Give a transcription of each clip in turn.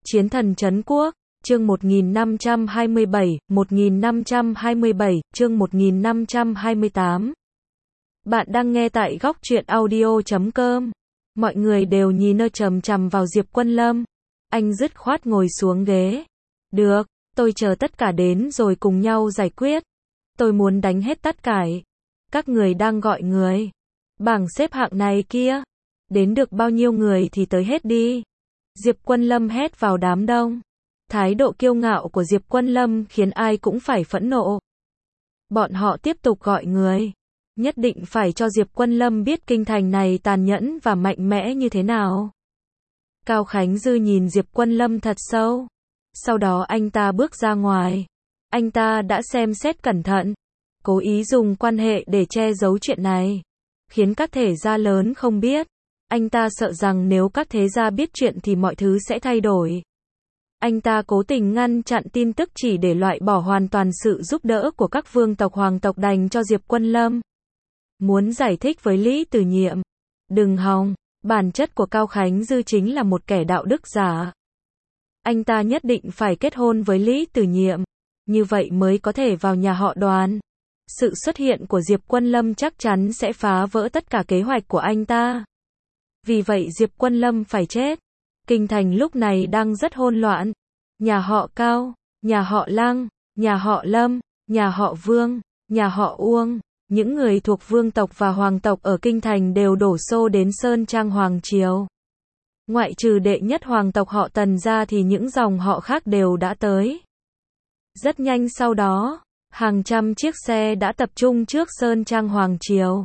Chiến thần trấn quốc, chương 1527, chương 1528. Bạn đang nghe tại góc truyện audio.com. Mọi người đều nhìn chằm chằm vào Diệp Quân Lâm. Anh dứt khoát ngồi xuống ghế. Được, tôi chờ tất cả đến rồi cùng nhau giải quyết. Tôi muốn đánh hết tất cả. Các người đang gọi người. Bảng xếp hạng này kia. Đến được bao nhiêu người thì tới hết đi. Diệp Quân Lâm hét vào đám đông. Thái độ kiêu ngạo của Diệp Quân Lâm khiến ai cũng phải phẫn nộ. Bọn họ tiếp tục gọi người. Nhất định phải cho Diệp Quân Lâm biết kinh thành này tàn nhẫn và mạnh mẽ như thế nào. Cao Khánh Dư nhìn Diệp Quân Lâm thật sâu. Sau đó anh ta bước ra ngoài. Anh ta đã xem xét cẩn thận. Cố ý dùng quan hệ để che giấu chuyện này. Khiến các thế gia lớn không biết. Anh ta sợ rằng nếu các thế gia biết chuyện thì mọi thứ sẽ thay đổi. Anh ta cố tình ngăn chặn tin tức chỉ để loại bỏ hoàn toàn sự giúp đỡ của các vương tộc hoàng tộc dành cho Diệp Quân Lâm. Muốn giải thích với Lý Tử Nhiệm. Đừng hòng, bản chất của Cao Khánh Dư chính là một kẻ đạo đức giả. Anh ta nhất định phải kết hôn với Lý Tử Nhiệm. Như vậy mới có thể vào nhà họ Đoàn. Sự xuất hiện của Diệp Quân Lâm chắc chắn sẽ phá vỡ tất cả kế hoạch của anh ta. Vì vậy Diệp Quân Lâm phải chết. Kinh thành lúc này đang rất hỗn loạn. Nhà họ Cao, nhà họ Lăng, nhà họ Lâm, nhà họ Vương, nhà họ Uông, những người thuộc vương tộc và hoàng tộc ở kinh thành đều đổ xô đến Sơn Trang Hoàng Triều. Ngoại trừ đệ nhất hoàng tộc họ Tần ra thì những dòng họ khác đều đã tới. Rất nhanh sau đó, hàng trăm chiếc xe đã tập trung trước Sơn Trang Hoàng Triều.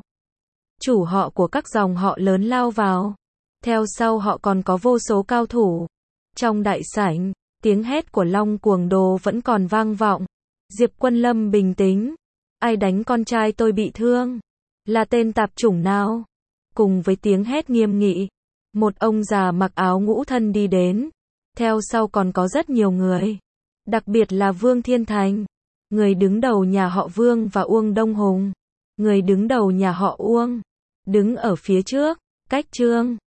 Chủ họ của các dòng họ lớn lao vào. Theo sau họ còn có vô số cao thủ. Trong đại sảnh, tiếng hét của Long Cuồng Đồ vẫn còn vang vọng. Diệp Quân Lâm bình tĩnh. Ai đánh con trai tôi bị thương? Là tên tạp chủng nào? Cùng với tiếng hét nghiêm nghị, một ông già mặc áo ngũ thân đi đến. Theo sau còn có rất nhiều người. Đặc biệt là Vương Thiên Thành. Người đứng đầu nhà họ Vương và Uông Đông Hùng. Người đứng đầu nhà họ Uông. Đứng ở phía trước, cách Trương